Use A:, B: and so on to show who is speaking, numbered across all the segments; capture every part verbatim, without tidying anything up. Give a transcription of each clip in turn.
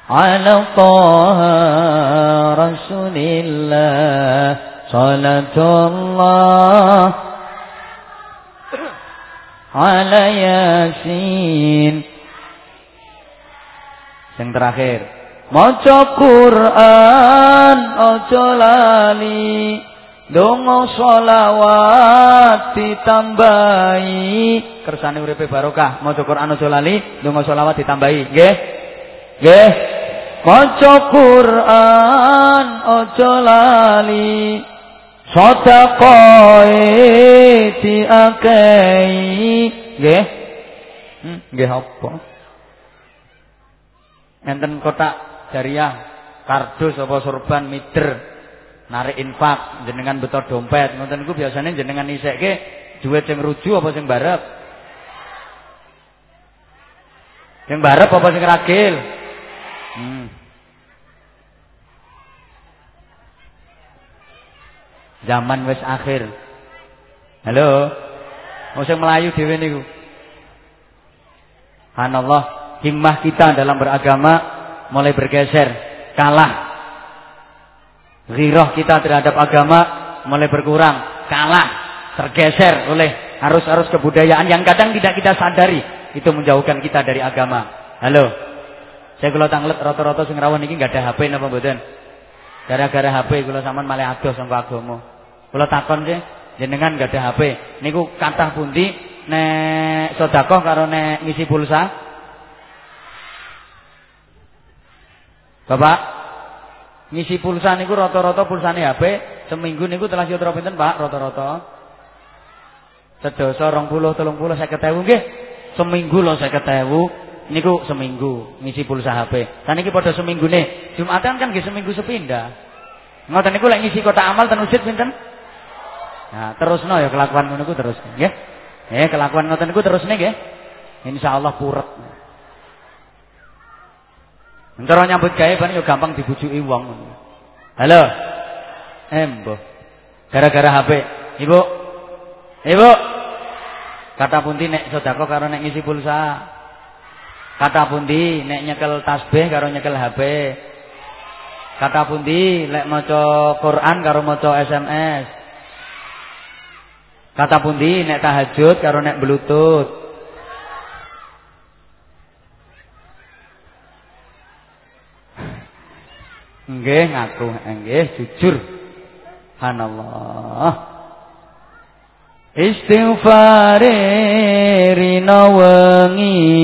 A: ala Taha Rasulillah salatullah ala Yasin. Yang terakhir, maca Quran aja lali, donga sholawat ditambahi, kersane uripe barokah. Maca Quran aja lali, donga sholawat ditambahi. Nggih? Nggih. Maca Quran aja lali, sedekah diakehi. Nggih? Hmm, nggih apa? Enten kotak jariah, kardus apa sorban mider, narik infak, jenengan beto dompet, ngoten niku biasane jenengan isekke duit sing ruju apa sing barep? Sing barep apa sing ragil? Hmm. Zaman wis akhir. Halo. Mau sing melayu dhewe niku. Subhanallah. Himmah kita dalam beragama mulai bergeser, kalah. Ghirah kita terhadap agama mulai berkurang, kalah, tergeser oleh arus-arus kebudayaan yang kadang tidak kita sadari, itu menjauhkan kita dari agama. Halo. Saya kula tanglet rata-rata sing rawuh niki enggak ada H P napa mboten? Gara-gara H P kula sampean malah adoh sangka agama. Kula takon sih, jenengan enggak ada H P. Niku kathah pundi nek sedekah karo nek ngisi pulsa? Bapak, ngisi pulsa niku rata-rata pulsane H P seminggu niku telah sira pinten, Pak? Rata-rata sedasa rong puluh telung puluh seket ewu nggih. Seminggu lho seket ewu niku seminggu ngisi pulsa H P. Saniki padha seminggune. Jumatan kan nggih seminggu sepindah. Ngoten niku lek ngisi kotak amal ten masjid pinten? Nah, terusno ya kelakuan ngono niku terus nggih. Eh, kelakuan ngoten niku terusne nggih. Insyaallah purek. Cara nyambut gawe ben yo gampang dibujuki wong. Halo. Embo. Gara-gara H P. Ibu. Ibu. Kata pundi nek sedekah karo nek ngisi pulsa? Kata pundi nek nyekel tasbih karo nyekel H P? Kata pundi lek maca Quran karo maca S M S? Kata pundi nek tahajud karo nek bluetooth? Nggih ngaku, nggih jujur. Subhanallah. Istighfar rina wengi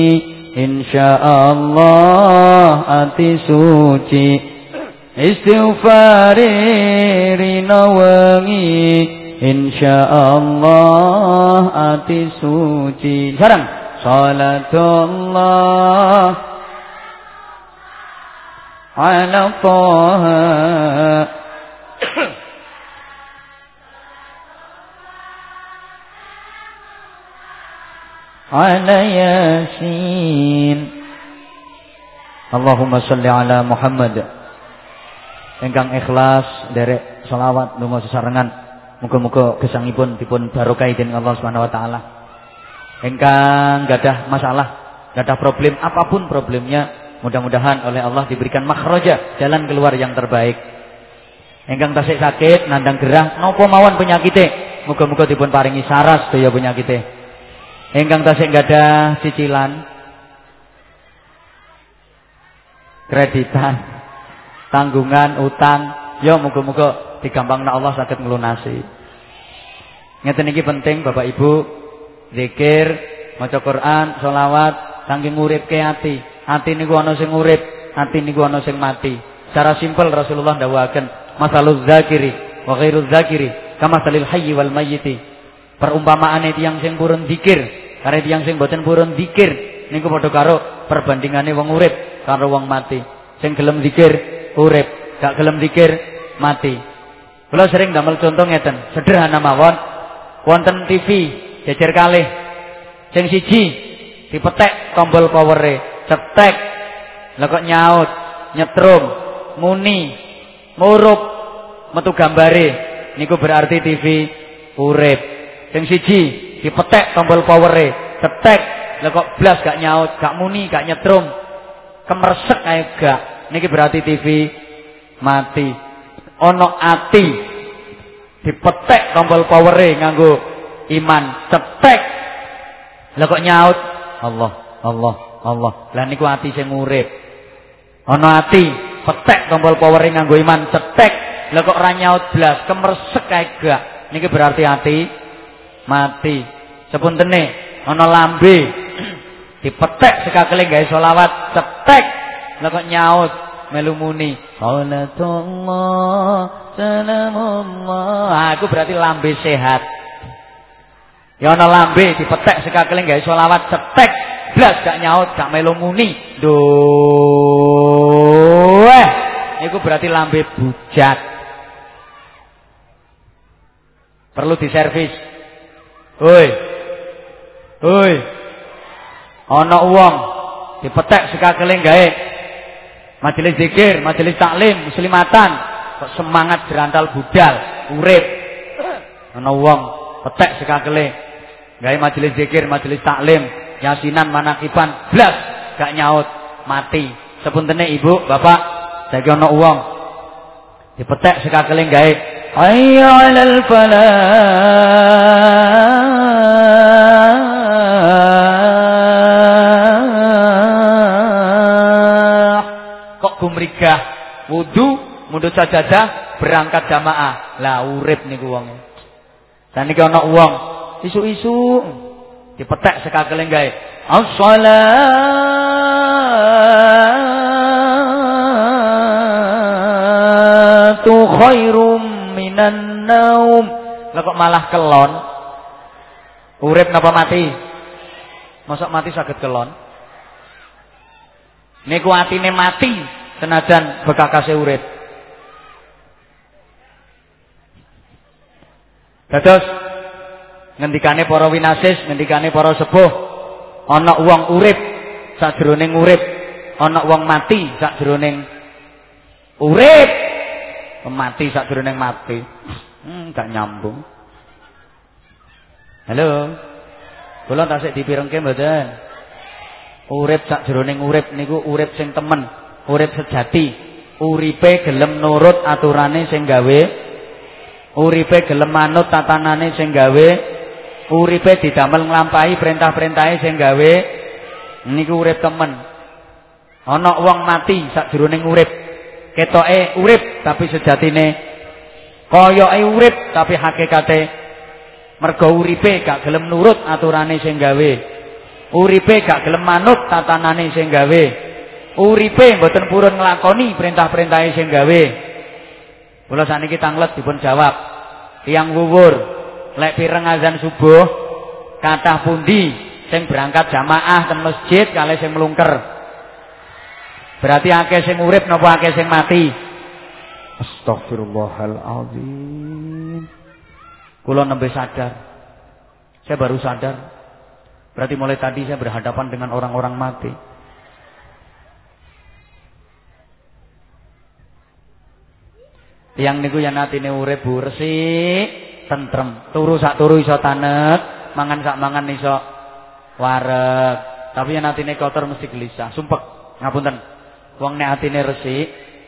A: insyaallah ati suci. Istighfar rina wengi insyaallah ati suci. Sareng salatullah ala Taha ala Yasin. Allahumma sholli ala Muhammad. Ingkang ikhlas derek selawat donga sesarengan, muga-muga gesangipun dipun barokahi dening Allah Subhanahu wa taala. Ingkang gadah masalah, gadah problem apapun problemnya, mudah-mudahan oleh Allah diberikan makhraja, jalan keluar yang terbaik. Engkang tasik sakit, nandang gerah, napa mawon penyakite, muga-muga dipun paringi saras daya penyakite. Engkang tasik gadah cicilan, kreditan, tanggungan, utang, ya muga-muga digampangna Allah saged nglunasi. Ngeten iki penting Bapak Ibu, zikir, maca Quran, sholawat, saking uripke ati. Ati niku ana sing urip, ati niku ana sing mati. Secara simpel Rasulullah dawuhaken, masaluz zakiri wa ghairuz zakiri kama salil hayyi wal mayyiti. Perumpamaane tiyang sing purun zikir karo tiyang sing boten purun zikir niku padha karo perbandingane wong urip karo wong mati. Sing gelem zikir urip, gak gelem zikir mati. Kula sering damel contoh ngeten, sederhana mawon. Wonten T V jejer kalih. Sing siji dipetek tombol powere, cetek, lha kok nyaut, nyetrum, muni, murup, metu gambare, niku berarti T V urip. Sing siji dipetek tombol powere, cetek, lha kok blas gak nyaut, gak muni, gak nyetrum, kemersek ae gak. Niki berarti T V mati. Ono ati dipetek tombol powere nganggo iman, cetek. Lah kok nyaut Allah, Allah, Allah. Lah niku ati sing urip. Ono ati petek tombol powere nganggo iman, cetek. Lah kok ora nyaut blas, kemersek kae gak. Niki berarti ati mati. Sepuntene ono lambe dipetek sekakele gawe selawat, cetek. Lah kok nyaut melu muni salatullah salamullah. Ah, aku berarti lambe sehat. Ya ana lambe dipetek sekakele gawe selawat, cetek blas gak nyaut, gak melu muni. Duh. Iku berarti lambe bujat. Perlu diservis. Hoi. Hoi. Ana wong dipetek sekakele gawe majelis zikir, majelis taklim, muslimatan, kok semangat berantal budal, urip. Ana wong petek sekakele gawe majelis zikir, majelis taklim, yasinan, manakiban, blas gak nyaut, mati. Sepuntene Ibu, Bapak, saiki ana wong dipetek sekakele gawe hayya 'alal falah. Gumrigah wudu mundut sajadah berangkat jamaah. Lah urip niku wong. Dan niki ana wong isu-isu dipetek sekakele gawe as-shalatu khairum minan naum. Lah kok malah kelon. Urip napa mati? Mosok mati saged kelon. Niku atine mati senajan bekakase urip. Dados ngendikane para winasis, ngendikane para sepuh, ana wong urip sajroning urip, ana wong mati sajroning urip, mati sajroning mati. Hmm, gak nyambung. Halo. Kula tasik dipirengke mboten? Urip sajroning urip niku urip sing temen. Urip sejati, uripe gelem nurut aturane sing gawe, uripe gelem manut tatanane sing gawe, uripe didamel nglampahi perintah-perintahe sing gawe. Niku urip temen. Ana wong mati sakjroning urip, ketoke urip tapi sejatine koyoke urip tapi hakikate mergo uripe gak gelem nurut aturane sing gawe, uripe gak gelem manut tatanane sing gawe, uripe mboten purun nglakoni perintah-perintahe sing gawe. Kula sakniki tanglet dipun jawab. Tiyang wuwur, lek pireng azan subuh, kathah pundi sing berangkat jamaah ten masjid kalih sing mlungker? Berarti akeh sing urip napa akeh sing mati? Astagfirullahalazim. Kula nembe sadar. Saya baru sadar. Berarti mulai tadi saya berhadapan dengan orang-orang mati. Yang niku yen atine urip bu resik, tentrem, turu sak turu iso tanek, mangan sak mangan iso wareg. Tapi yen atine kotor mesti gelisah, sumpek. Ngapunten. Wong nek atine resik,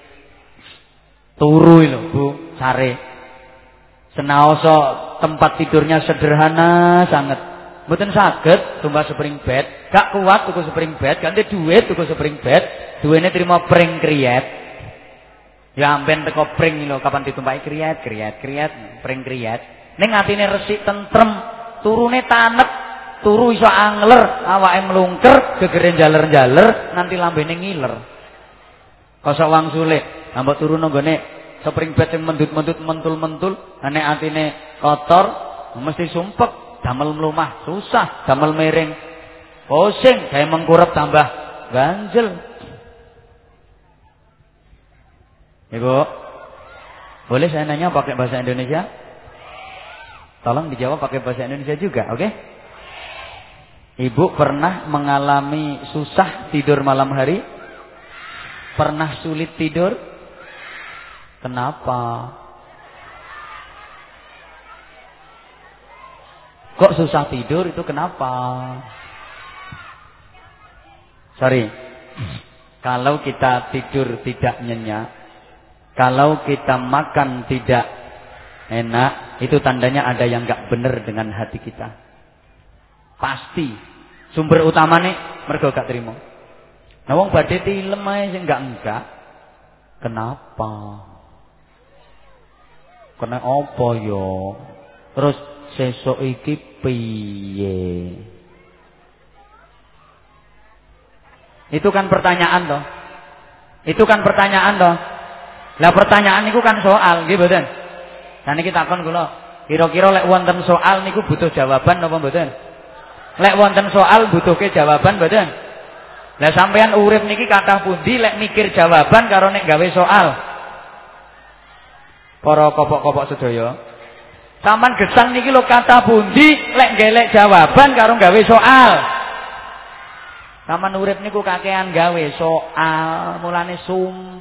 A: turu lho Bu, sare. Senaoso tempat tidurnya sederhana sangat. Mboten saged tumbas spring bed, gak kuat tuku spring bed, ganti duit tuku spring bed, duwene trimo pring kriyet. Ya amben teko pring lho kapan ditumpaki kriyet kriyet kriyet pring kriyet. Ning atine resik tentrem, turune tanek, turu iso angler, awake mlungker, gegere jaler-jaler, nanti lambene ngiler. Kosok wang sulik, ambek turu nang gone spring bed sing mendut-mendut mentul-mentul, nek atine kotor mesti sumpek, damel mlumah susah, damel miring pusing, gawe mengkurep tambah ganjel. Ibu, boleh saya nanya pakai bahasa Indonesia? Tolong dijawab pakai bahasa Indonesia juga, oke? Okay? Ibu pernah mengalami susah tidur malam hari? Pernah sulit tidur? Kenapa? Kok susah tidur itu kenapa? Sorry. Kalau kita tidur tidak nyenyak, kalau kita makan tidak enak, itu tandanya ada yang enggak benar dengan hati kita. Pasti. Sumber utamanya mergo gak trimo. Nah wong badhe tilem ae sing enggak-enggak. Kenapa? Kena apa yo? Terus sesuk iki piye? Itu kan pertanyaan toh. Itu kan pertanyaan toh. Lah pertanyaan niku kan soal, nggih mboten? Lah niki takon kula, kira-kira lek wonten soal niku butuh jawaban napa mboten? Lek wonten soal butuhke jawaban mboten? Lah sampeyan urip niki kathah pundi lek mikir jawaban karo nek gawe soal? Para kopok-kopok sedaya. Saman gesang niki lho kathah pundi lek golek jawaban karo gawe soal? Saman urip niku kakean gawe soal, mulane sum.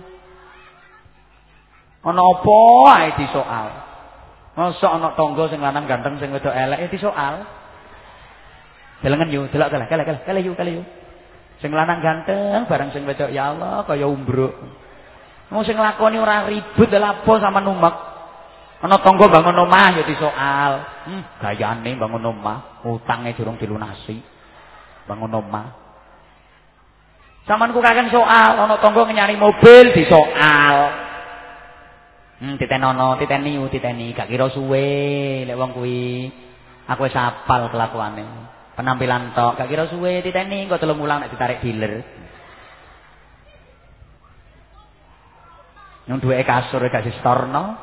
A: Ana apa ae disoal. Mosok ana tangga sing lanang ganteng sing wedok elek disoal. Delengen yo, delok kalah, kalah, kalah, kalah yo, kalah yo. Sing lanang ganteng bareng sing wedok ya Allah kaya umbruk. Wong sing nglakoni ora ribut lha apa sampean umek. Ana tangga bangun omah ya disoal. Hmm, gayane bangun omah, utange durung dilunasi. Bangun omah. Sampeyan ku kaken soal, ana tangga nyari mobil disoal. Hmm, titenono, titeni, titeni, gak kira suwe lek wong kuwi. Aku wis hafal kelakuane. Penampilan tok, gak kira suwe titeni, engko telung wulan nek ditarik dealer. Nang duweke kasur gak distorno.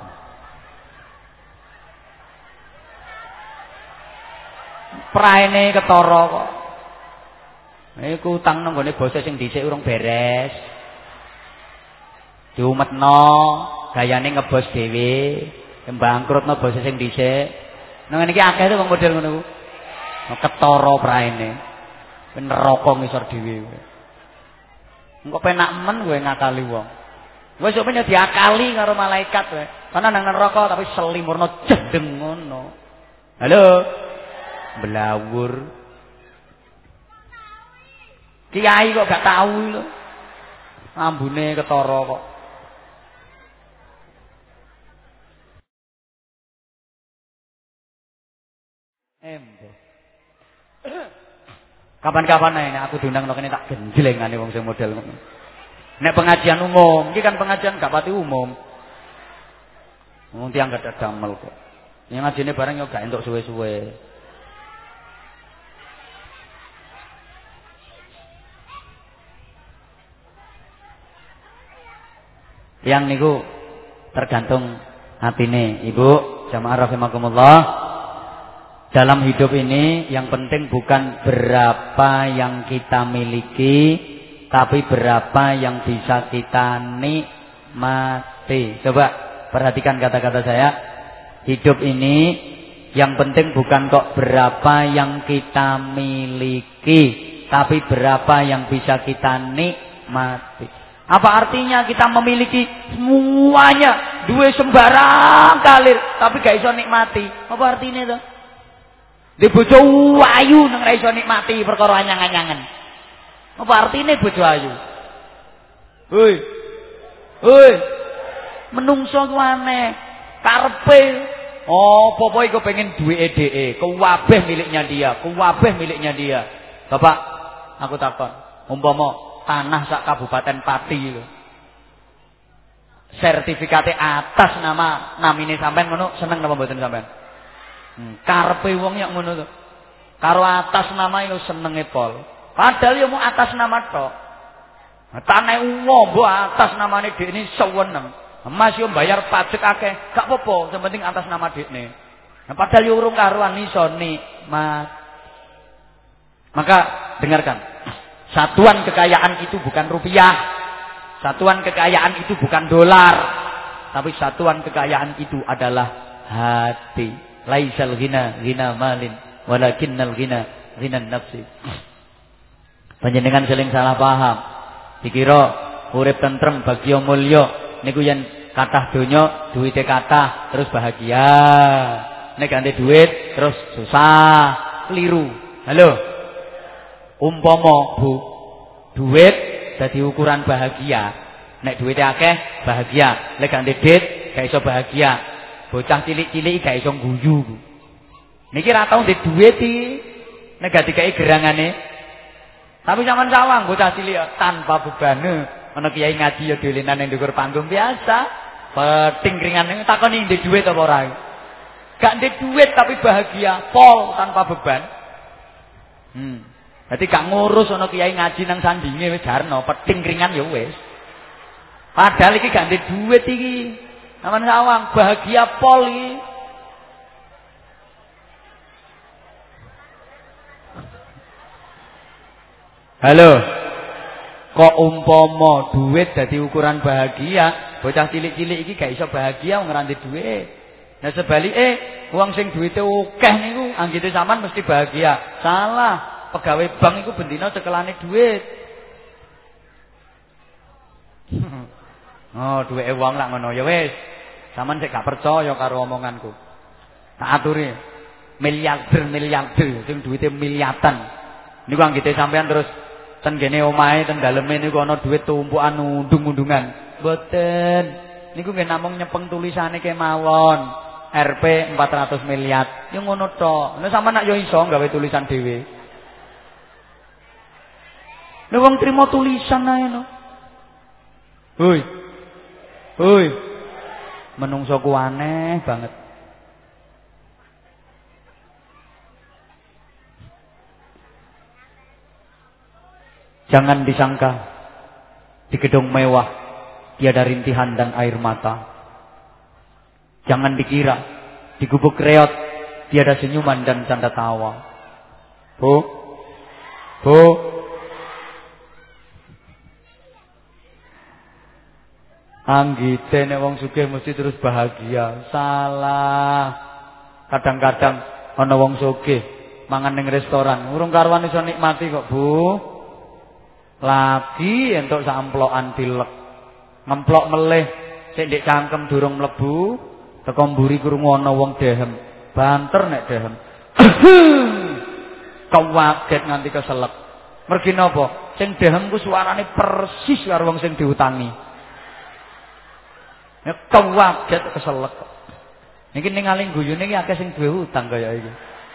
A: Praene ketara kok. Iku utang nang gone bose sing dhisik urung beres. Diumetno, gayane ngebos dhewe, bangkrutno bose sing dhisik. Nang ngene iki akeh to wong model ngono ku. Ketara praene. Ben neraka ngisor dhewe. Engko penak men kowe ngakali wong. Wis kok penyo diakali karo malaikat kowe. Ana nang neraka tapi selimurna jedeng ngono. Halo. Belawur. Kiai kok gak tahu lho. Ambune ketara kok. Embo. Kapan-kapan ae nek aku diundang nang kene tak genjlengane wong sing model ngono. Nek pengajian umum, iki kan pengajian gak pati umum. Wong tiyang gak ada damel kok. Yang ngajine bareng yo gak entuk suwe-suwe. Yang niku tergantung hatine, Ibu, jamaah rahimakumullah. Dalam hidup ini yang penting bukan berapa yang kita miliki, tapi berapa yang bisa kita nikmati. Coba perhatikan kata-kata saya. Hidup ini yang penting bukan kok berapa yang kita miliki, tapi berapa yang bisa kita nikmati. Apa artinya kita memiliki semuanya, duwe sembarang kalir, tapi gak iso nikmati? Apa artinya itu? Di bojo ayu nang ra iso nikmati perkara anyang-anyangan. Apa artine bojo ayu? Hoi. Hoi. Menungso ku aneh. Karepe apa-apa iku pengen duweke dheke, kuwabeh miliknya dia, kuwabeh miliknya dia. Bapak, aku takon, umpama tanah sak Kabupaten Pati lho. Sertifikate atas nama namine sampean ngono, seneng napa mboten sampean? Hmm, karepe wong yak ngono to. Karo atas nama yo senenge pol. Padahal yo mau atas nama tok. Tanah wong mbok atas namane dhekne seweneng. Mas yo bayar pajak akeh, gak apa-apa, sing penting atas nama dhekne. Nah, padahal yo urung karuan iso nikmat. Maka dengarkan. Satuan kekayaan itu bukan rupiah. Satuan kekayaan itu bukan dolar. Tapi satuan kekayaan itu adalah hati. Laisal ghina ghina malin walakinnal ghina ghina nafsi. Panjenengan seling salah paham. Dikira urip tentrem bagya mulya niku yen kathah donya duwite kathah terus bahagia. Nek ganti duit terus susah, keliru. Halo. Umpama Bu, duit dadi ukuran bahagia. Nek duwite akeh bahagia, lek gak ndedit gak iso bahagia. Bocah cilik-cilik gak iso guyu. Niki ra tau ndek duit iki. Nek gak dikai gerangane. Tapi sampean sawang bocah cilik tanpa beban. Ana kiai ngaji ya dolenan ning dhuwur panggung biasa. Peting kringane takoni ndek duit apa ora. Gak ndek duit tapi bahagia, pol tanpa beban. Hmm. Berarti gak ngurus ana kiai ngaji nang sandinge wis jarno, peting kringan ya wis. Padahal iki gak ndek duit iki. Sampeyan sawang bahagia pol iki. Halo. Kok umpama duit dadi ukuran bahagia, bocah cilik-cilik iki gak iso bahagia wong ora ndek duit. Nah sebalike wong sing duwite akeh niku anggite sampean mesti bahagia. Salah. Pegawai bank iku bendina cekelane duit. Oh, duweke wong lak ngono ya wis. Sampeyan sik gak percaya karo omonganku. Tak aturi. Miliarder-miliarder sing duwite miliatan. Niku anggite sampean terus ten kene omahe ten daleme niku ana duit tumpukan undung-undungan. Mboten. Niku nggih namung nyepeng tulisane kemawon. R P empat ratus miliar. Ya ngono tok. Nek sampean nak yo iso gawe tulisan dhewe. Nek wong trimo tulisan ae no. Hoi. Hoi. Menungso ku aneh banget. Jangan disangka di gedung mewah tiada rintihan dan air mata. Jangan dikira di gubuk reot tiada senyuman dan canda tawa. Bu, bu, anggite nek wong sugih mesti terus bahagia. Salah. Kadang-kadang ana wong sugih mangan ning restoran, urung karuan iso nikmati kok, Bu. Lagi entuk sak amplokan dilek. Ngemplok melih sik ndek cangkem durung mlebu, teko mburi krungu ana wong dehem. Banter nek dehem. Kawaget nganti keselek. Mergi napa? Sing dehem ku suarane persis karo wong sing diutangi. Nek kawaget keselek. Niki ning aling guyune iki akeh sing duwe utang kaya iki.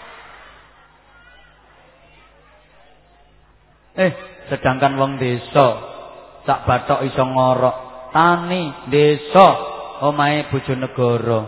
A: Eh, sedangkan wong desa sak bathok iso ngorok, tani desa omahe Bojonegoro.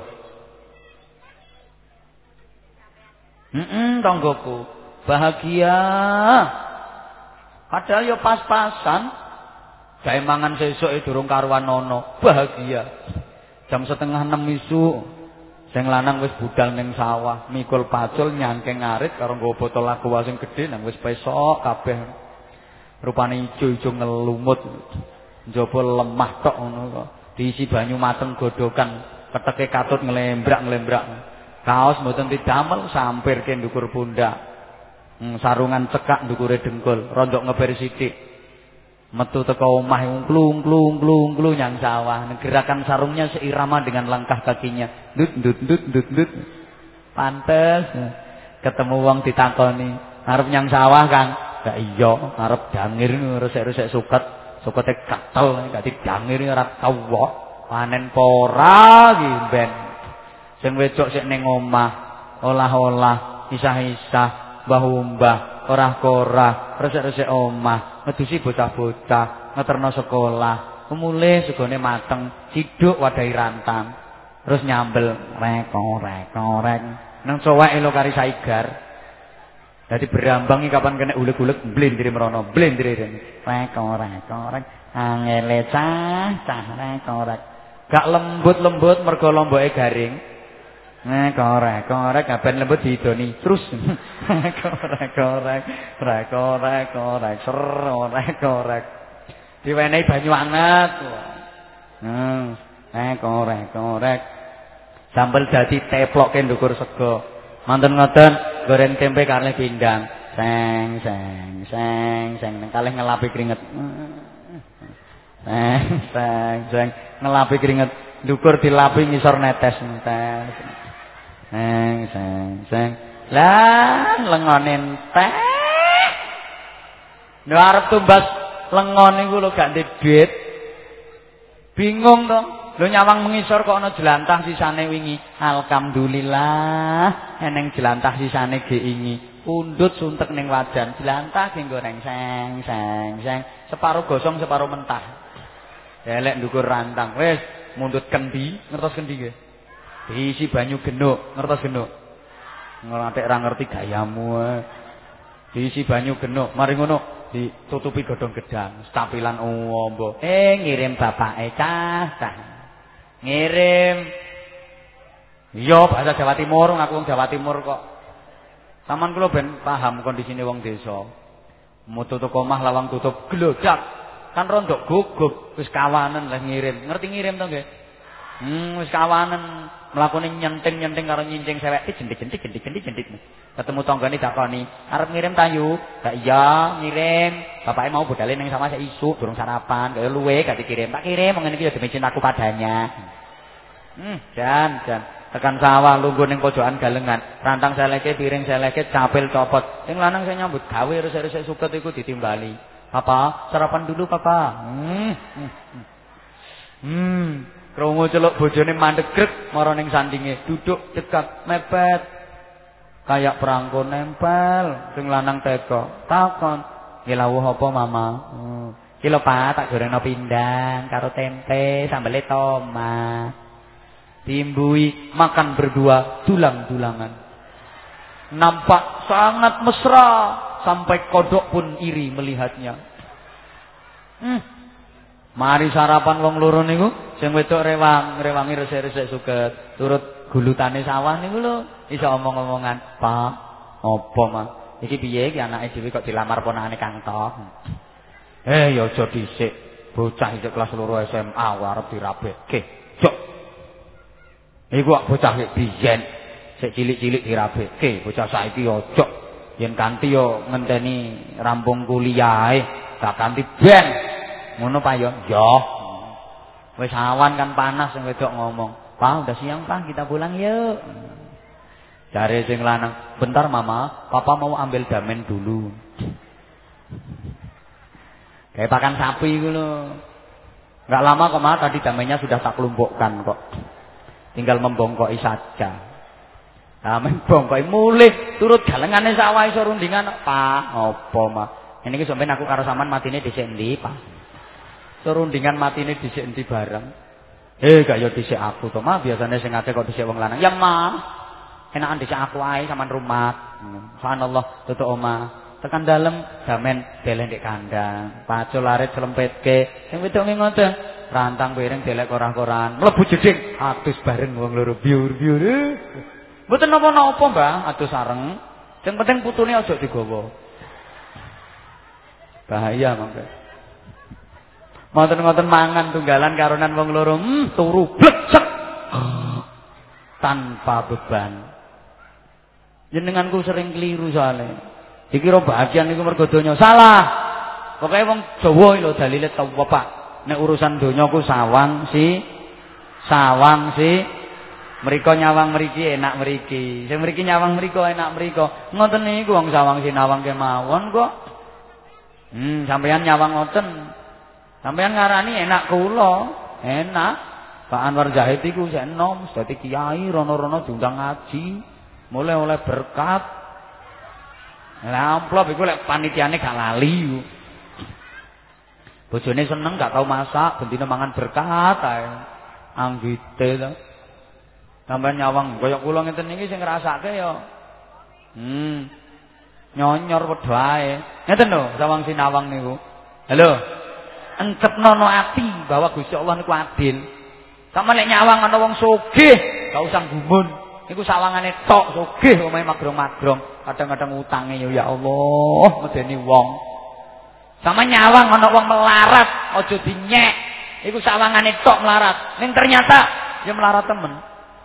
A: Heeh, tanggoku bahagia. Padahal yo pas-pasan. Gawe mangan sesuk e durung karuan ana, bahagia. Jam setengah enam isuk sing lanang wis budal ning sawah, mikul pacul nyangkeng ngarit karo nggawa botol aqua sing gedhe nang wis pesok kabeh. Rupane ijo-ijo ngelumut. Njaba lemah tok ngono kok. Diisi banyu mateng godhokan, keteke katut nglembrak-nglembrak. Kaos mboten didamel sampirke ndukur pundak. Hmm, sarungan cekak ndukure dengkul, rondok ngeber sithik. Metu teko omah ngklung-klung-klung-klung nyang sawah. Gerakan sarungnya seirama dengan langkah kakinya. Ndut ndut ndut ndut ndut. Pantes ketemu wong ditakoni, arep nyang sawah, Kang? Gak iya, arep dangir resik-resik suket, sukete gatel, gak didangir ora tau wae. Panen pora iki ben. Sing wedok sik ning omah, olah-olah, isah-isah, mbah-mbah, orah-korah, resik-resik omah, ngedusi bocah-bocah, ngeterno sekolah, mulih segone mateng, ciduk wadahi rantang. Terus nyambel rek-rek-rek. Nang coweke lho kari saigar. Dadi berambang iki kapan kena uleg-uleg blendire merono, blendire rene. Rek-rek-rek, angele cah-cah rek-rek. Gak lembut-lembut mergo lomboke garing. Rek-rek-rek, kaben lembut diidoni terus. Rek-rek-rek, rek-rek-rek, ser rek-rek. Diwenehi banyu anget. Hmm, rek-rek-rek. Sambel dadi teplokke ndukur sego. Manten ngoten goreng tempe kalih pindang. Seng seng seng seng kalih ngelapi keringet. Seng seng seng ngelapi keringet. Ndukur dilapi ngisor netes netes. Seng seng seng. Lah lengone entek. Nek arep tumbas lengon niku lho gak ndek duit. Bingung to. Lho nyawang mengisor kok ana jelantah sisane wingi. Alhamdulillah eneng jelantah sisane ge ingi. Pundhut suntek ning wajan, jelantah ge goreng seng seng seng. Separo gosong separo mentah. Elek ndukur rantang. Wis mundhut kendi, ngertos kendi nggih. Diisi banyu genuk, ngertos genuk. Ngelantik ra ngerti gayamu. Diisi banyu genuk, mari ngono ditutupi godhong gedang, stapilan ombo. Eh ngirim bapake cah cah. Ngirim. Iya bahasa Jawa Timur, ngaku wong Jawa Timur kok. Saman kula ben paham kondisine wong desa. Mutu tuku omah lawang tutup glodak. Kan rondok guguk, wis kawanen lah ngirim. Ngerti ngirim to nggih? Hmm wis kawanen mlakune nyenting-nyenting karo nyincing sewek jentik-jentik jentik-jentik jentik. Ketemu tanggane dakoni, arep ngirim tayu. Gak iya, ngirim. Bapake mau budale ning sama sik isuk durung sarapan, kaya luwe gak dikirim. Tak kirim ngene iki ya demi cintaku padanya. Hmm, jan jan tekan sawah lungguh ning pojokan galengan. Rantang seleke, piring seleke, capil copot. Sing lanang sing nyambut gawe resik-resik suket iku ditimbali. Papa, sarapan dulu papa. Hmm. Hmm. Hmm. Krungu celuk bojone mandeg grek mara ning sandinge, duduk dekat mepet. Kayak perangko nempel, sing lanang teka. Takon, "Nggih lawuh apa, Mama?" Hmm. "Ki lho, Pak, tak gorengno pindang karo tempe, sambele tomat." Diimbui makan berdua dulang-dulangan. Nampak sangat mesra sampai kodok pun iri melihatnya. Hmm. Mari sarapan wong loro niku, sing wedok rewang, rewangi resik-resik suket, turut gulutane sawah niku lho, iso omong-omongan, "Pak, apa, Mas? Iki piye iki anake dhewe kok dilamar ponakane Kang Tok?" "Eh, ya aja dhisik. Bocah iki kelas loro S M A arep dirabekke." "Jok. Iku kok bocah iki biyen, sik cilik-cilik dirabekke, bocah saiki ojo. Yen kanthi yo ngenteni rampung kuliahe, tak kanthi ben." Ngono Pak yo. Yo. Wis awan kan panas sing wedok ngomong. "Pak, udah siang Pak, kita pulang yuk." Jare sing lanang, "Bentar Mama, Papa mau ambil damen dulu." Kayak pakan sapi iku lho. Enggak lama kok Ma, tadi damennya sudah tak kelompokkan kok. Tinggal membongkoki saja. Nah, membongkoki mulih turut galengane sawah iso rundingan. "Pak, apa Ma? Ini iki sampeyan aku karo sampean matine dhisik endi, Pak?" Rundingan matine dhisik endi bareng. "Eh, gak yo dhisik aku to, Ma. Biasane sing akeh kok dhisik wong lanang." "Ya, Ma. Enakan dhisik aku ae sampean rumah." Subhanallah, tutuk omah. Tekan dalem damen delek ndek kandang. Pacul arit selempetke. Sing wedok ngoten, rantang piring delek korah-koran. Mlebu jeding, atus bareng wong loro biur-biur. Mboten napa-napa, Mbah, atus sareng. Sing penting putune aja digawa. Bahaya mangke. Ngoten-ngoten mangan tunggalan karonan wong loro, hmm, turu blecek tanpa beban. Jenenganku sering keliru soalnya. Dikira bahagia niku mergo donya, salah. Pokoke wong Jawa lho dalile tau Bapak. Nek urusan donya ku sawang si sawang si mriko nyawang mriki enak mriki. Sing mriki nyawang mriko enak mriko. Ngoten niku wong sawang sinawang kemawon kok. Hmm, sampeyan nyawang ngoten. Sampeyan ngarani enak kula, enak. Pak Anwar Zahid iku sik enom, dadi kiai rono-rono diundang ngaji, mulai oleh berkat. Lah amplop iku lek panitiane gak lali. Bojone seneng gak tau masak, bendina mangan berkat ae. Anggite to. Sampeyan nyawang kaya kula ngeten iki sing ngrasake ya. Hmm. Nyonyor padha ae. Ngeten lho, sawang sinawang niku. Halo. Encepno no ati bahwa Gusti Allah niku adil. Sama nek nyawang ana wong sugih, gak usah gumun. Niku sawangane tok sugih omahe magrong-magrong. Kadang-kadang utange ya Allah, medeni wong. Sama nyawang ana wong melarat, aja dinyek. Iku sawangane tok melarat. Ning ternyata ya melarat temen.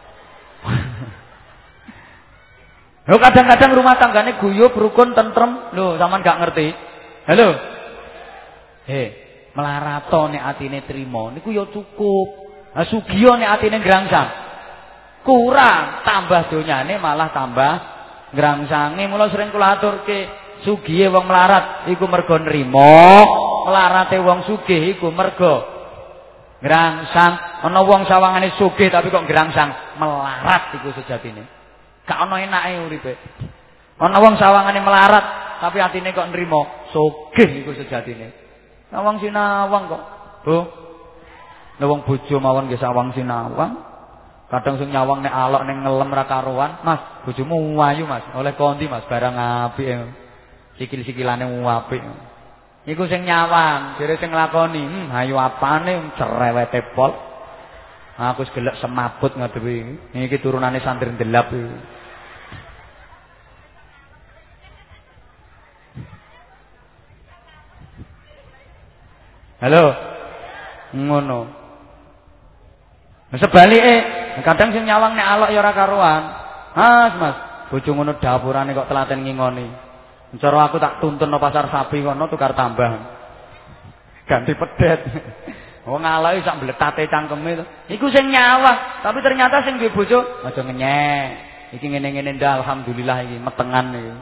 A: Lho kadang-kadang rumah tanggane guyub, rukun, tentrem. Lho, sampean gak ngerti. Halo. He, melarato nek atine trima niku ya cukup. Ha sugiya nek atine ngrangsang. Kurang, tambah donyane malah tambah ngrangsange. Mula sering kula aturke, sugihe wong melarat iku mergo nrimo melarate wong sugih iku mergo grangsang. Ana wong sawangane sugih tapi kok grangsang, melarat iku sejatine. Gak ana enake uripe. Ana wong sawangane melarat tapi atine kok nrimo, sugih iku sejatine. Sawang sinawang kok. Bu. Lah wong bojo mawon nggih sawang sinawang. Kadang sing nyawang nek alok ning ngelem ra karuan, Mas, bojomu ayu Mas, oleh kondi Mas, barang apik. Sikil-sikilane apik. Iku sing nyawang, jere sing nglakoni, "Hmm, ayu apane cerewete pol." Aku wis gelek semabut ngadepi. Iki turunane santri ndelap iki. Halo. Ngono. Sebalike, kadang sing nyawang nek alok ya ora karuan. Mas, Mas, bojo ngono dapurane kok telaten ngingoni. Cara aku tak tuntun no pasar sapi kono tukar tambah. Ganti pedet. Wong alok sak mbletate cangkeme to. Iku sing nyawang, tapi ternyata sing duwe bojo aja ngenyek. Iki ngene-ngene ndak alhamdulillah iki metengan iki.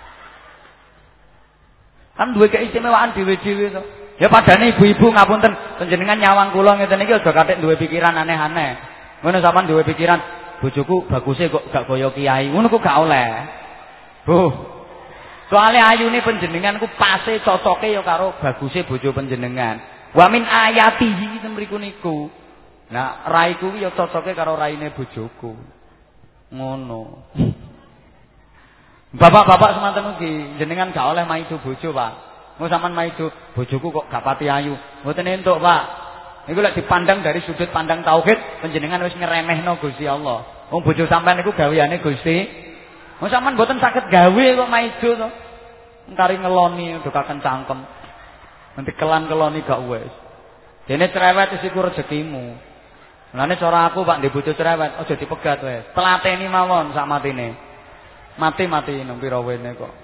A: Kan duwe keistimewaan dhewe-dhewe to. Ya padane ibu-ibu ngapunten, panjenengan nyawang kula ngeten iki aja kathik duwe pikiran aneh-aneh. Ngono sampean duwe pikiran, bojoku baguse kok gak kaya kiai. Ngono kok gak oleh. Bu. Soale ayune panjenengan ku pase cocoke ya karo baguse bojo panjenengan. Wa min ayatihi mriku niku. Nah, raiku ki ya cocoke karo raine bojoku. Ngono. Bapak-bapak semanten ugi, jenengan gak oleh maido bojo, Pak. Mau sampean maido, bojoku kok gak pati ayu. Mboten entuk, Pak. Niku lek dipandang dari sudut pandang tauhid, panjenengan wis ngremehno Gusti Allah. Wong bojo sampean niku gaweane Gusti. Wong sampean mboten saged gawe kok maido to. Engkari ngeloni ndokaken cangkem. Nanti kelan-keloni gak wis. Dene cerewet wis iku rezekimu. Mulane cara aku Pak ndek bojo cerewet, aja dipegat wis. Telateni mawon sak matine. Mati-mati nang pira wene kok.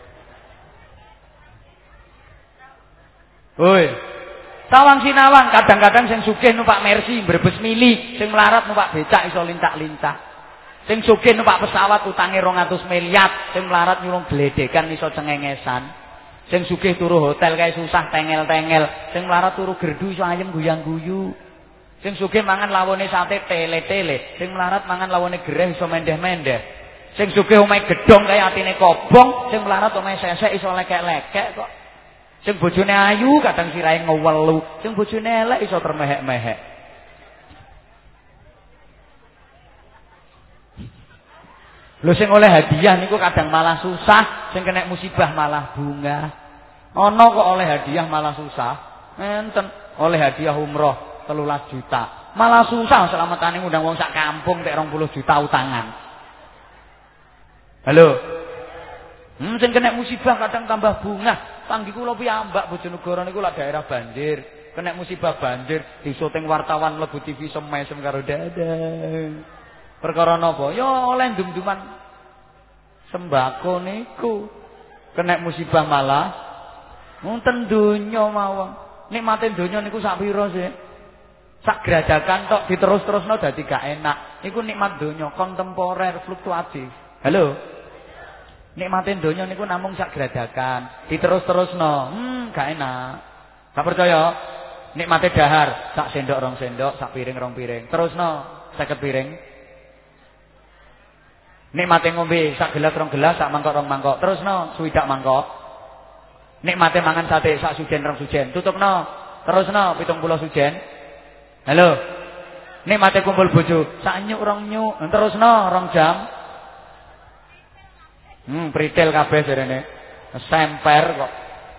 A: Woi. Sawang sinawang kadang-kadang sing sugih numpak Mercy Brebes mili, sing melarat numpak becak iso lintak-lintak. Sing sugih numpak pesawat utange rong atus miliar, sing melarat nyurung gledekan iso cengengesan. Sing sugih turu hotel kae susah tengel-tengel, sing melarat turu gerdu iso ayem guyang-guyu. Sing sugih mangan lawone sate tele-tele, sing melarat mangan lawone gereh iso mendeh-mendeh. Sing sugih omahe gedhong kaya atine kobong, sing melarat omahe sesek iso lekek-lekek kok. Sing bojone ayu kadang sirahe ngewelu, sing bojone elek iso termehek-mehek. Lho sing oleh hadiah niku kadang malah susah, sing kena musibah malah bunga. Ana kok oleh hadiah malah susah. Enten oleh hadiah umroh telulas juta. Malah susah selamatane ngundang wong sak kampung tek rong puluh juta utangan. Halo. Hmm sing kena musibah kadang tambah bunga. Panggi kula piyambak Bojonegoro niku lak daerah banjir. Kena musibah banjir, disuting wartawan mlebu T V semesem karo dadang. Perkara napa? Ya oleh ndum-nduman sembako niku. Kena musibah malah wonten donya mawon. Nikmate donya niku sak pira sih? Sak gradakan tok diterus-terusno dadi gak enak. Niku nikmat donya kontemporer fluktuatif. Halo. Nikmate donya niku namung sak gradakan, diterus-terusno. Hmm, gak enak. Gak percaya? Nikmate dahar, sak sendok rong sendok, sak piring rong piring. Terusno, seket piring. Nikmate ngombe sak gelas rong gelas, sak mangkok rong mangkok. Terusno, swidak mangkok. Nikmate mangan sate sak sujen rong sujen. Tutupno. Terusno, pitung puluh sujen. Halo. Nikmate kumpul bojo, sak nyuk rong nyuk. Terusno, rong jam. Hmm, pritel kabeh jarene. Semper kok.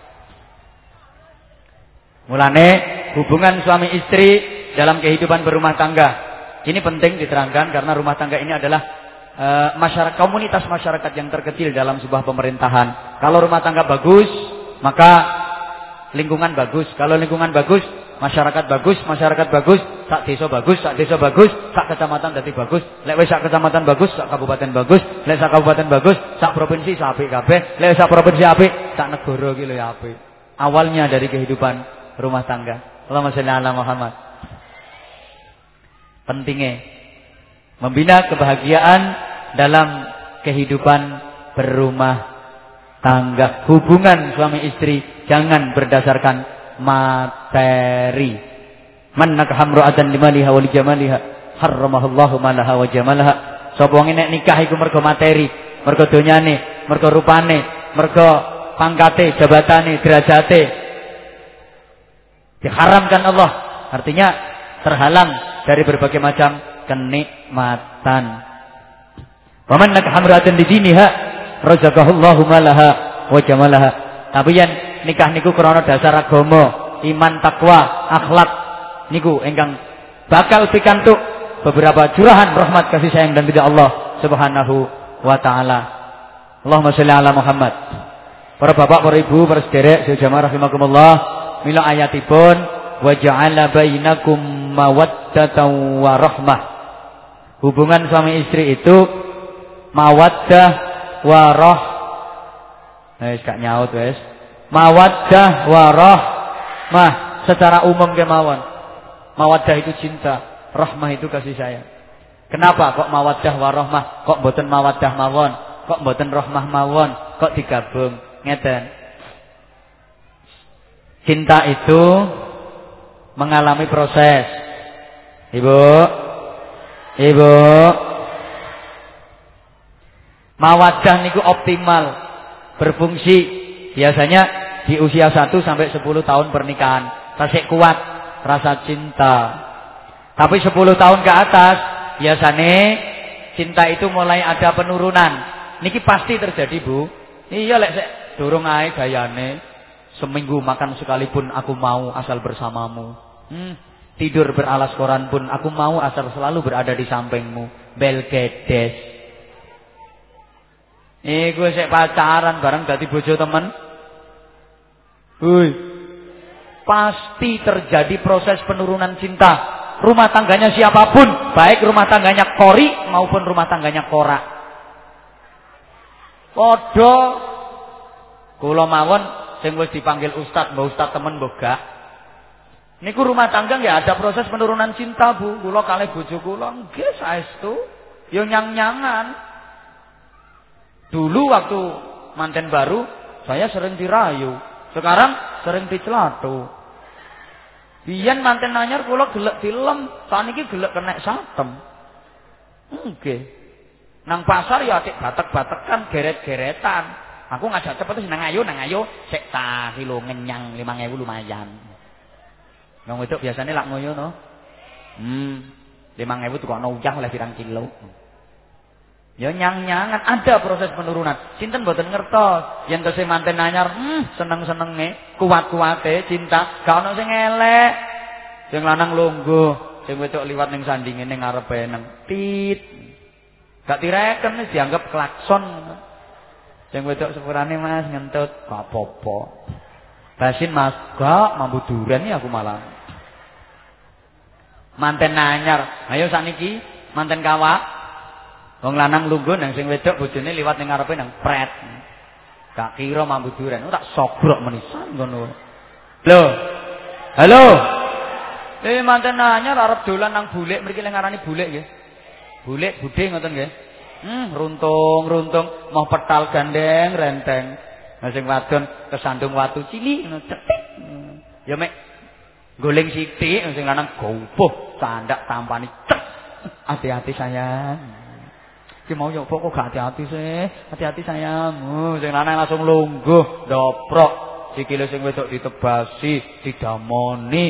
A: Mulane hubungan suami istri dalam kehidupan berumah tangga ini penting diterangkan karena rumah tangga ini adalah e, masyarakat komunitas masyarakat yang terkecil dalam sebuah pemerintahan. Kalau rumah tangga bagus, maka lingkungan bagus. Kalau lingkungan bagus, masyarakat bagus, masyarakat bagus, sak desa bagus, sak desa bagus, sak kecamatan dadi bagus. Lek wis sak kecamatan bagus, sak kabupaten bagus, lek sak kabupaten bagus, sak provinsi sak apik kabeh, lek sak provinsi apik, sak negara iki lho apik. Awalnya dari kehidupan rumah tangga. Allahumma shalli ala Muhammad. Pentingnya membina kebahagiaan dalam kehidupan berumah tangga. Hubungan suami istri jangan berdasarkan materi. Man nakaha imra'atan limaliha wa lijamaliha harramallahu malaha wa jamalaha. Sapa wong nek nikah iku mergo materi, mergo donyane, mergo rupane, mergo pangkate, jabatane, derajate. Diharamkan Allah. Artinya terhalang dari berbagai macam kenikmatan. Wa man nakaha imra'atan lidiniha razaqahullahu malaha wa jamalaha. Tapi yen nikah niku krana dasar agama, iman, takwa, akhlak niku ingkang bakal pikantuk beberapa curahan rahmat kasih sayang dan ridha Allah Subhanahu wa taala. Allahumma shalli ala Muhammad. Para bapak, para ibu, para sederek sejamaah rahimakumullah, mila ayatipun wa ja'ala bainakum mawaddatan wa rahmah. Hubungan suami istri itu mawaddah wa rah. Wis gak nyaut wis. Mawaddah wa rahmah secara umum kemawon. Mawaddah itu cinta, rahmah itu kasih sayang. Kenapa kok mawaddah wa rahmah? Kok mboten mawaddah mawon? Kok mboten rahmah mawon? Kok digabung? Ngeten. Cinta itu mengalami proses. Ibu, Ibu. Mawaddah niku optimal berfungsi biasanya di usia satu sampai sepuluh tahun pernikahan. Tasik kuat rasa cinta. Tapi sepuluh tahun ke atas biasanya cinta itu mulai ada penurunan. Niki pasti terjadi, Bu. Iya lek sek durung ae gayane seminggu makan sekalipun aku mau asal bersamamu. Hmm, tidur beralas koran pun aku mau asal selalu berada di sampingmu. Bel gedes. Iku sek pacaran bareng dadi bojo temen. Hui. Pasti terjadi proses penurunan cinta. Rumah tangganya siapapun, baik rumah tangganya kori maupun rumah tangganya korak. Padha kula mawon sing wis dipanggil ustaz, mbah ustaz temen mbah gak. Niku rumah tangga nggih ada proses penurunan cinta, Bu. Kula kalih bojo kula nggih saestu, ya nyang-nyangan. Dulu waktu manten baru saya sering dirayu, sekarang sering dicelatu. Biyen manten anyar kula gelek dilem, saniki gelek kenek satem. Nggih. Nang pasar ya atik batek-batekan, geret-geretan. Aku ngajak cepet wis nang ayo, nang ayo sik ta kilo ngenyang lima ewu lumayan. Wong wedok biasane lak ngoyo no. Hmm, lima ewu tukokno uyah oleh pirang kilo. Ya nyang-nyangan ada proses penurunan. Sinten mboten ngertos yen tesih manten anyar, hmm, seneng-senenge, kuat-kuate cinta, gak ono sing elek. Sing lanang lungguh, sing wedok liwat ning sandinge ning ngarepe nang tit. Gak direken wis dianggap klakson. Sing wedok sepurane Mas ngentut, gak apa-apa. Basin Mas, gak mambu duren iki aku malah. Manten anyar, ayo sakniki manten kawak. Wong lanang lungguh nang sing wedok bojone liwat ning ngarepe nang pret. Gak kira mambu duren, tak sobrok menisan ngono. Lho. Halo. Eh manten anyar arep dolan nang bulik, mriki lek ngarani bulik nggih. Bulik budhe ngoten nggih. Hmm, runtung-runtung mau petal gandeng renteng. Nah sing wadon kesandung watu cilik ngono cetik. Ya mek goleng sithik sing lanang gopoh candak tampani cek. Hati-hati sayang. Ki mau yo kok gak hati-hati sih. Hati-hati sayang. Oh, sing lanang langsung lungguh, ndoprok. Sikile sing wedok ditebasi, didamoni.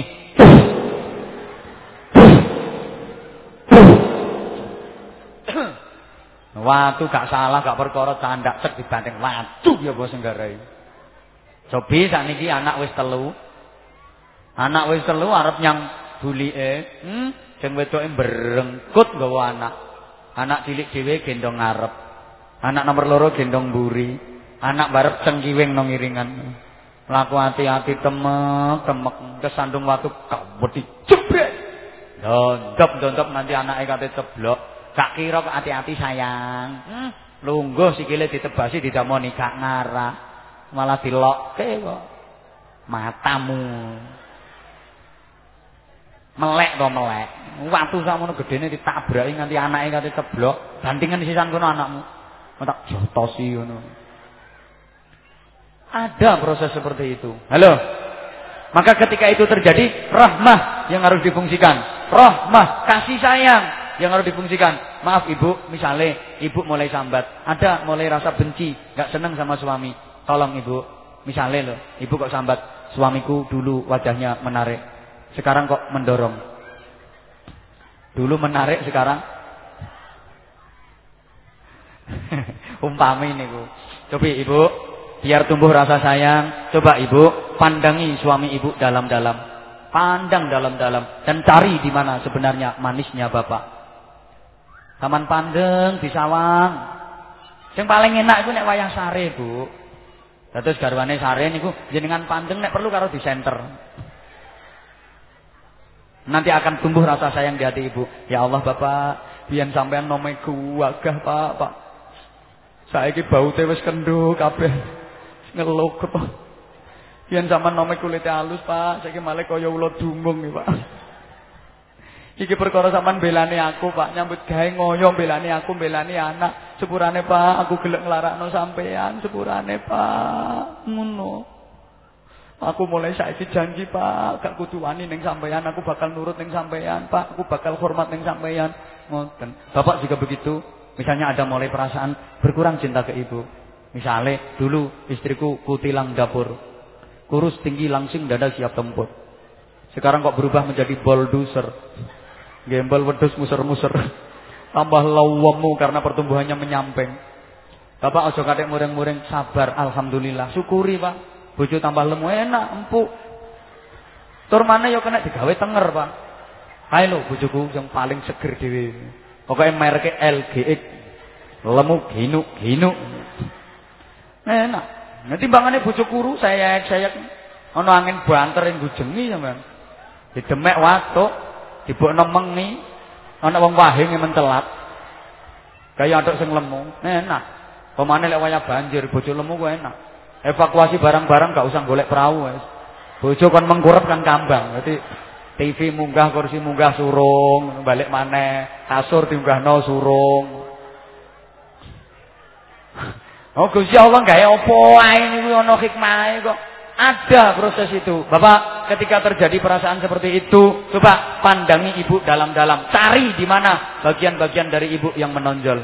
A: Watu gak salah, gak perkara candak cek dibanding watu ya bos nggarai. Cobi sakniki anak wis telu. Anak wis telu arep nyang bulike, hmm, sing wedoke berengkut nggawa anak. Anak cilik dhewe gendong ngarep. Anak nomor loro gendong mburi. Anak barep cengkiwing nang ngiringan. Mlaku ati-ati temek-temek kesandung watu kabedi jebret. Ndondop-ndondop nanti anake kate ceblok. Gak kira kok hati-hati sayang. Hmm, lungguh sikile ditebasi didamoni gak ngarah. Malah dilokke kok. Matamu. Melek to melek. Watu sakmono gedene ditabraki nganti anake kate ceblok. Bandingan sisan kono anakmu. Tak jotosi ngono. Ada proses seperti itu. Halo. Maka ketika itu terjadi, rahmah yang harus difungsikan. Rahmah, kasih sayang yang harus difungsikan. Maaf ibu, misalnya ibu mulai sambat, ada mulai rasa benci, gak senang sama suami. Tolong ibu, misalnya loh, ibu kok sambat, suamiku dulu wajahnya menarik, sekarang kok mendorong. Dulu menarik, sekarang umpami nih bu. Coba ibu, biar tumbuh rasa sayang, coba ibu pandangi suami ibu dalam-dalam. Pandang dalam-dalam dan cari di mana sebenarnya manisnya bapak. Taman pandeng di sawang. Yang paling enak itu nek wayah sare, Bu. Terus garwane sare niku jenengan pandeng nek perlu karo di senter. Nanti akan tumbuh rasa sayang di hati ibu. Ya Allah bapak, biyen sampean nomeku wagah Pak, Pak. Saiki baute wis kendho kabeh. Ngeluk kok. Biyen sampean nome kulite halus, Pak. Saiki malah kaya ula dumung iki, Pak. Iki perkara sampean belani aku, Pak. Nyambut gawe ngoyo belani aku, belani anak. Sepurane, Pak, aku gelek nglarakno sampean, sepurane, Pak. Ngono. Aku mulai saiki janji, Pak, gak kudu wani ning sampean, aku bakal nurut ning sampean, Pak. Aku bakal hormat ning sampean. Ngoten. Bapak juga begitu. Misalnya ada mulai perasaan berkurang cinta ke ibu. Misalnya dulu istriku kutilang dapur. Kurus tinggi langsing dada siap tempur. Sekarang kok berubah menjadi bulldozer. Gembel wedhus muser-muser. Tambah lawemu karena pertumbuhannya menyamping. Bapak ojo katik muring-muring, sabar, alhamdulillah. Syukuri, Pak. Bojo tambah lemu enak, empuk. Tur maneh yo kena digawe tenger, Pak. Ayo lho bojoku yang paling seger dhewe. Pokoke mereke L G X. Lemu ginuk-ginuk. Enak. Nanti bangane bojo kuru sayek-sayek ana angin banter ing gujengi sampean. Didemek watuk, dibokno mengi, ana wong wahing mentelat. Kaya antuk sing lemu, enak. Pemane lek wayah banjir bojo lemu ku enak. Evakuasi barang-barang gak usah golek perahu wis. Bojo kon mengkurep kan kambang. Dadi T V munggah, kursi munggah surung, balik maneh, kasur diunggahno surung. Oh Gusti Allah gawe apa ae niku ana hikmahe kok. Ada proses itu. Bapak, ketika terjadi perasaan seperti itu, coba pandangi ibu dalam-dalam. Cari di mana bagian-bagian dari ibu yang menonjol.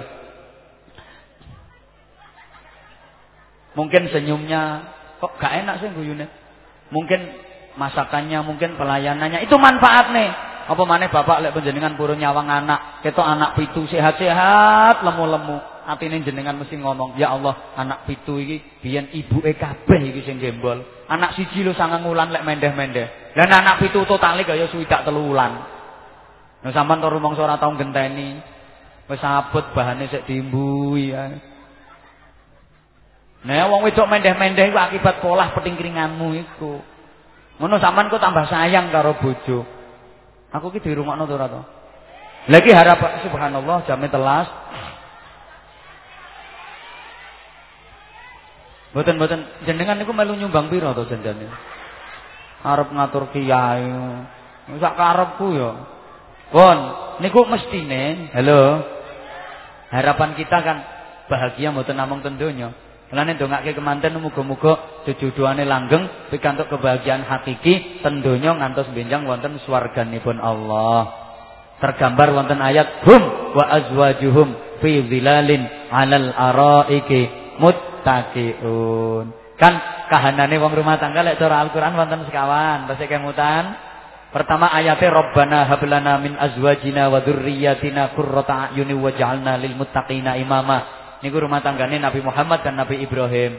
A: Mungkin senyumnya kok gak enak sih guyune. Mungkin masakannya, mungkin pelayanannya. Itu manfaat nih. Apa maneh bapak lek panjenengan purun nyawang anak, ketok anak pitu sehat-sehat, lemu-lemu. Atine jenengan mesti ngomong, ya Allah, anak pitu iki biyen ibuke kabeh iki sing gembol. Anak siji lho sangang wulan lek mendeh-mendeh. Lah anak pitu totale kaya swidak telu wulan. Nah sampean to rumangsa ora tau genteni. Wis abot bahane sik diimbui ya. Nah wong wedok mendeh-mendeh iku akibat polah petingkringanmu iku. Ngono sampean kok tambah sayang karo bojo. Aku ki di rumahno to ora to? Lagi harap subhanallah jame telas. Mboten-mboten jenengan niku melu nyumbang pira to janjane? Arep ngatur kiai. Sak karepku ya. Pun, niku mestine, halo. Harapan kita kan bahagia mboten namung ten donya. Mulane ndongake kemanten muga-muga jodohane langgeng pikantuk kebahagiaan hakiki ten donya ngantos benjang wonten swarganipun Allah. Tergambar wonten ayat hum wa azwajuhum fi dhilalin 'alal araiki muttaqiun. Kan kahanane wong rumah tangga lek cara Al-Qur'an wonten sekawan, tasih kemutan. Pertama ayatnya Rabbana hablana min azwajina wa dzurriyyatina qurrata a'yuni waj'alna lil muttaqina imama. Niku rumah tanggane Nabi Muhammad dan Nabi Ibrahim.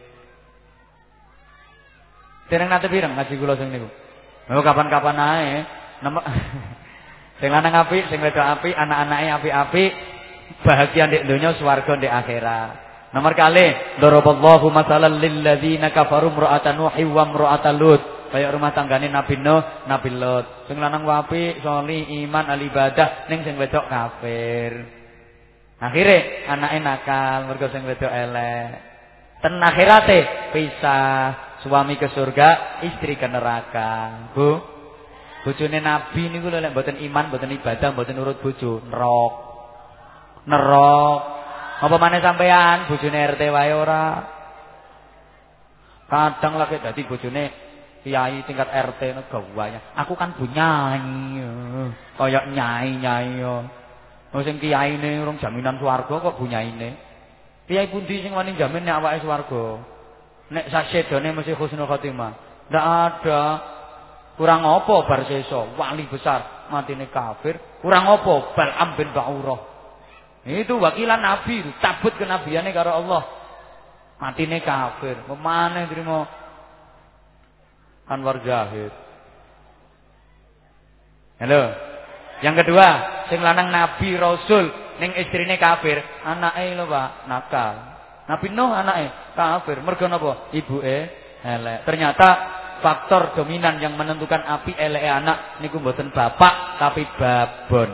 A: Dereng nate pireng ngaji kula sing niku. Oh kapan-kapan ae. Sing lanang apik, sing wedok apik, anak-anake apik-apik, bahagia ndek donya, swarga ndek akhirat. Nomor kali, daraballahu mathalan lil ladzina kafaru imra'atan Nuh wa imra'atan Lut. Kayak rumah tanggane Nabi Nuh, Nabi Lut. Sing lanang apik, salih, iman, alibadah, ning sing wedok kafir. Akhire anake nakal, mergo sing wedok elek. Ten akhirate pisah, suami ke surga, istri ke neraka. Bu, bojone Nabi niku lho lek mboten iman, mboten ibadah, mboten nurut bojo, nerok. Nerok. Apa maneh sampean bojone R T wae ora? Kadang lagi dadi bojone kiai tingkat R T no gawanya. Aku kan bunyai. Kayak nyai-nyai yo. Wong sing kiyaine urung jaminan swarga kok bunyaine. Kiai pundi sing wani jamin nek awake swarga? Nek sasedone mesti husnul khotimah. Ndak ada. Kurang apa bar sesa wali besar matine kafir, kurang apa Bal'am bin Ba'urah. Itu wakilan nabi, cabut kenabiane karo Allah. Matine kafir, memane trimo Anwar Zahid. Halo. Yang kedua, sing lanang nabi rasul ning istrine kafir, anake lho Pak, nakal. Nabi Nuh anake kafir, mergo napa? Ibuke elek. Ternyata faktor dominan yang menentukan api eleke anak niku mboten bapak tapi babon.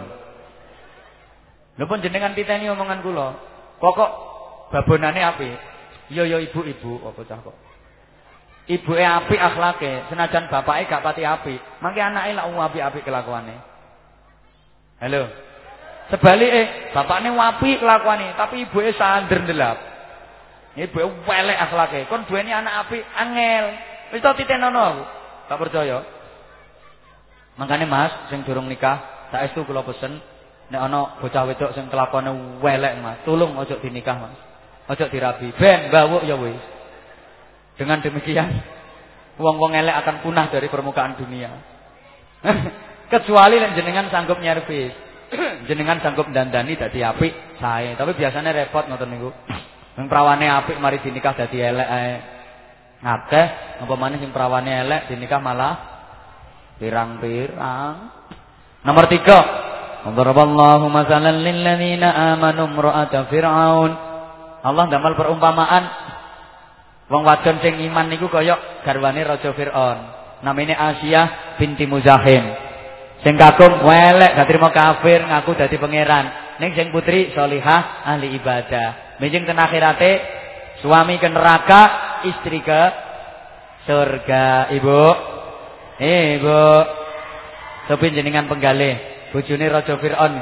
A: Lho pun jenengan titeni omongan kula. Pokok babonane apik. Yo yo ibu-ibu apa cah kok. Ibuke apik akhlake, senajan bapake gak pati apik. Mangke anake lak apik-apik kelakuane. Halo. Sebalike, bapakne apik kelakuane, tapi ibuke sander ndelap. Ibuke welek akhlake. Kon duweni anak apik angel. Wis to titenono aku. Tak percaya. Mangkane Mas sing durung nikah, saestu kula pesen nek ana bocah wedok sing kelakuane welek Mas, tolong ojo dinikah Mas. Ojo dirabi. Ben mbawuk ya wis. Dengan demikian wong-wong elek akan punah dari permukaan dunia. Kecuali nek jenengan sanggup nyervis. Jenengan sanggup dandani dadi apik, sae. Tapi biasanya repot ngoten niku. Wong prawane apik mari dinikah dadi elek ae. Ngakeh apa maneh sing prawane elek dinikah malah pirang-pirang. Nomor tiga, Daraballahu masalan lil ladzina amanu imra'ata fir'aun. Allah ndamel perumpamaan wong wadon sing iman niku kaya garwane raja Firaun. Namine Asyah binti Muzahim. Sing kakung welek gak trimo kafir ngaku dadi pangeran. Ning sing putri salihah ahli ibadah. Menjing ten akhirate suami ke neraka, istri ke surga. Ibu, eh ibu, sopi jenengan penggalih, bojone raja Firaun.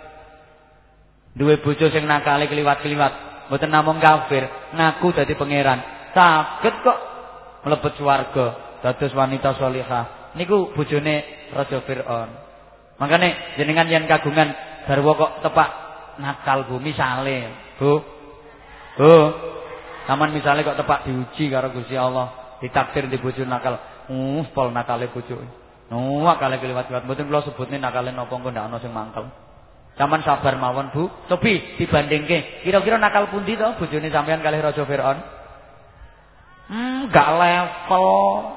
A: Duwe bojo sing nakale kliwat-kliwat, mboten namung kafir, ngaku dadi pangeran. Saged kok mlebet swarga, dados wanita salihah. Niku bojone raja Firaun. Makane jenengan yen kagungan garwa kok tepak nakal Bu, misale, Bu. Bu, sampean misale kok tepak diuji karo Gusti Allah, ditakdir di bojo nakal. Uh, pol nakale bojo. Oh, nakale kliwat-kliwat. Mboten kula sebutne nakale napa engko ndak ana sing mangkel. Sampeyan sabar mawon, Bu. Cobi dibandingke. Kira-kira nakal pundi to bojone sampeyan kalih raja Firaun? Hmm, gak level.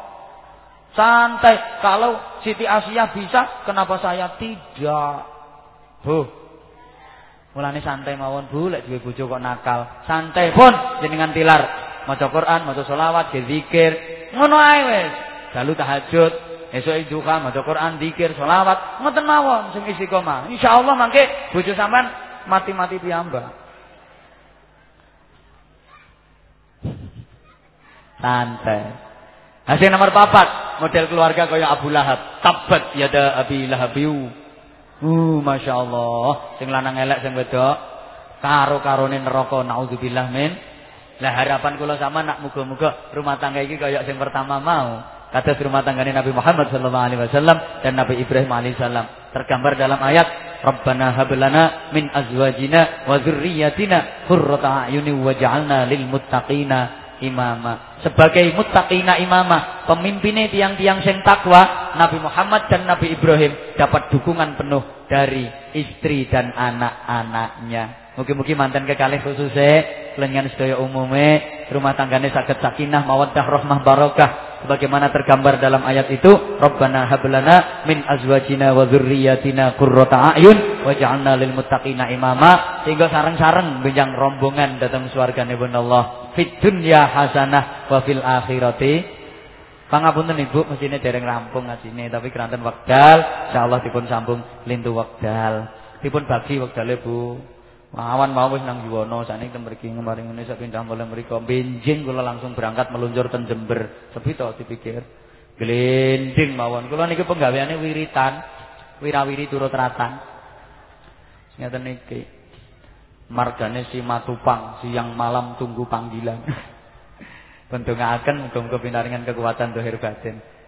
A: Santai. Kalau Siti Asyah bisa, kenapa saya tidak? Bu. Mulane santai mawon Bu, lek duwe bojo kok nakal. Santai pun jenengan tilar. Maca Quran, maca selawat, zikir. Ngono ae wis. Dalu tahajud, esuk duha, maca Quran, zikir, selawat. Ngoten mawon sing istiqomah. Insyaallah mangke bojo sampean mati-mati piyambak. Santai. Hasil nomor papat, model keluarga kaya Abu Lahab. Tabat yada Abi Lahabiu. Uh, Masya Allah. Sing lanang elek sing wedok karo-karone neraka, naudzubillah min. Lah harapan kula sama nak muga-muga rumah tangga iki kaya sing pertama mau. Kados rumah tanggane Nabi Muhammad sallallahu alaihi wasallam dan Nabi Ibrahim alaihi salam. Tergambar dalam ayat, Rabbana hab lana min azwajina wa dzurriyyatina qurrata a'yunin waj'alna lil muttaqina imama. Sebagai muttaqina imama, pemimpinnya tiang-tiang sing takwa, Nabi Muhammad dan Nabi Ibrahim dapat dukungan penuh dari istri dan anak-anaknya. Mugi-mugi mantan kekalih khususnya kelengan sedaya umume rumah tanggane saged sakinah mawaddah rahmah barokah sebagaimana tergambar dalam ayat itu, Rabbana hab lana min azwajina wa dzurriyyatina qurrata a'yun waj'alna lil muttaqina imama, sehingga sareng-sareng benjang rombongan datang swarganipun Allah. Fid dunya hasanah wa fil akhirati. Pangapunten Ibu, mesine dereng rampung ngajine tapi keranten wekdal, insyaallah dipun sambung lintu wekdal. Dipun bagi wektale Bu. Mawan mau wis nang Yuwono, sakniki ten mriki kemarin ngene sak pindah mulai mriku benjing kula langsung berangkat meluncur ten Jember. Sepi to dipikir. Glending mawon. Kula niki penggaweane wiritan, wirawiri turut ratan. Ngeten niki. Margane si Matupang, siang malam tunggu panggilan. Bendongaaken muga-muga pinaringan kekuatan zahir batin.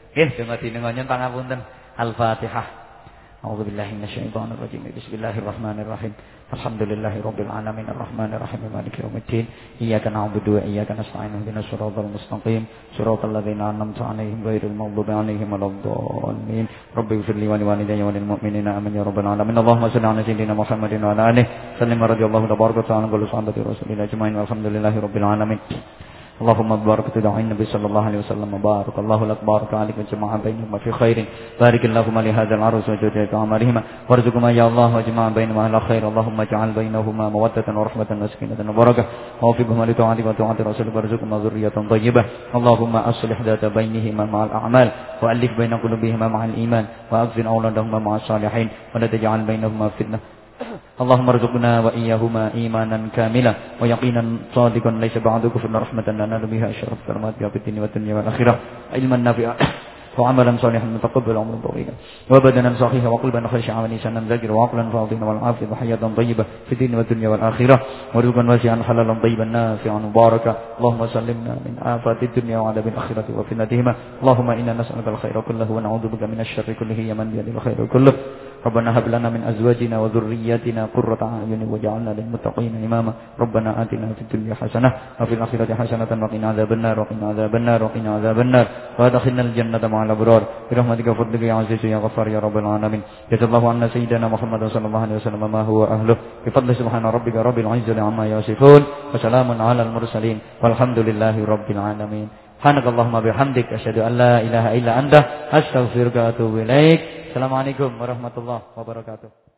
A: Nggih, donga dinengonyen pangapunten. Al-Fatihah. A'udzubillahi minasyaitonir rajim. Bismillahirrahmanirrahim. Alhamdulillahirabbil alamin arrahmanir rahim maliki yaumiddin. Iyyaka na'budu wa iyyaka nasta'in. Ihdinas siratal mustaqim. Siratal ladzina an'amta 'alaihim ghairil maghdubi 'alaihim waladdallin. Rabbighfirli wa liwalidayya wa lil mu'minina amin ya rabbal alamin. Allahumma shalli 'ala sayyidina Muhammadin wa 'ala alihi sallim radhiyallahu tabaraka ta'ala qul sahabati rasulillah ajmain walhamdulillahirabbil alamin. اللهم بارك في دعاء النبي صلى الله عليه وسلم بارك الله لك بارك عليك وجمع بينهما في خير بارك اللهم لهذا العروس وجودك عمرهما وارزقهما يا الله وجمع بينهما على خير اللهم اجعل بينهما مودة ورحمة وسكينة وبركة ووفقهما لطاعتك وطاعة رسولك وارزقهما ذرية طيبة اللهم أصلح ذات بينهما مع الأعمال وألف بين قلوبهما مع الإيمان وأغفر أولادهما مع الصالحين ولا تجعل بينهما فتنة اللهم ارزقنا وإياهما إيمانا كاملا ويقينا صادقا ليس بعد كفر رحمة ننال بها أشرف كرامات في الدين والدنيا والآخرة علما نافعا وعملا صالحا متقبلا وعملا طويلا وبدنا صحيحا وقلبا خاشعا ولسانا ذاكرا وعقلا فاضلا والعافية وحياة طيبة في الدين والدنيا والآخرة ورزقا واسعا حلالا طيبا نافعا مباركا اللهم سلمنا من آفات الدنيا وعذاب الآخرة وفتنتهما اللهم إنا نسألك الخير كله ونعوذ بك من الشر كله يا من بيده الخير كله ربنا هب لنا من أزواجنا وذرياتنا قرة أعين واجعلنا للمتقين إماما ربنا آتنا في الدنيا حسنة وفي الآخرة حسنة وقنا عذاب النار وقنا عذاب النار وقنا عذاب النار وادخلنا الجنة مع الأبرار برحمتك وفضلك يا عزيز يا غفار يا رب العالمين جزا الله عنا سيدنا محمد صلى الله عليه وسلم ما هو أهله بفضل سبحان ربك رب العزة عما يصفون وسلام على المرسلين والحمد لله رب العالمين سبحانك اللهم بحمدك أشهد أن لا إله إلا أنت أستغفرك وأتوب إليك. Assalamualaikum warahmatullahi wabarakatuh.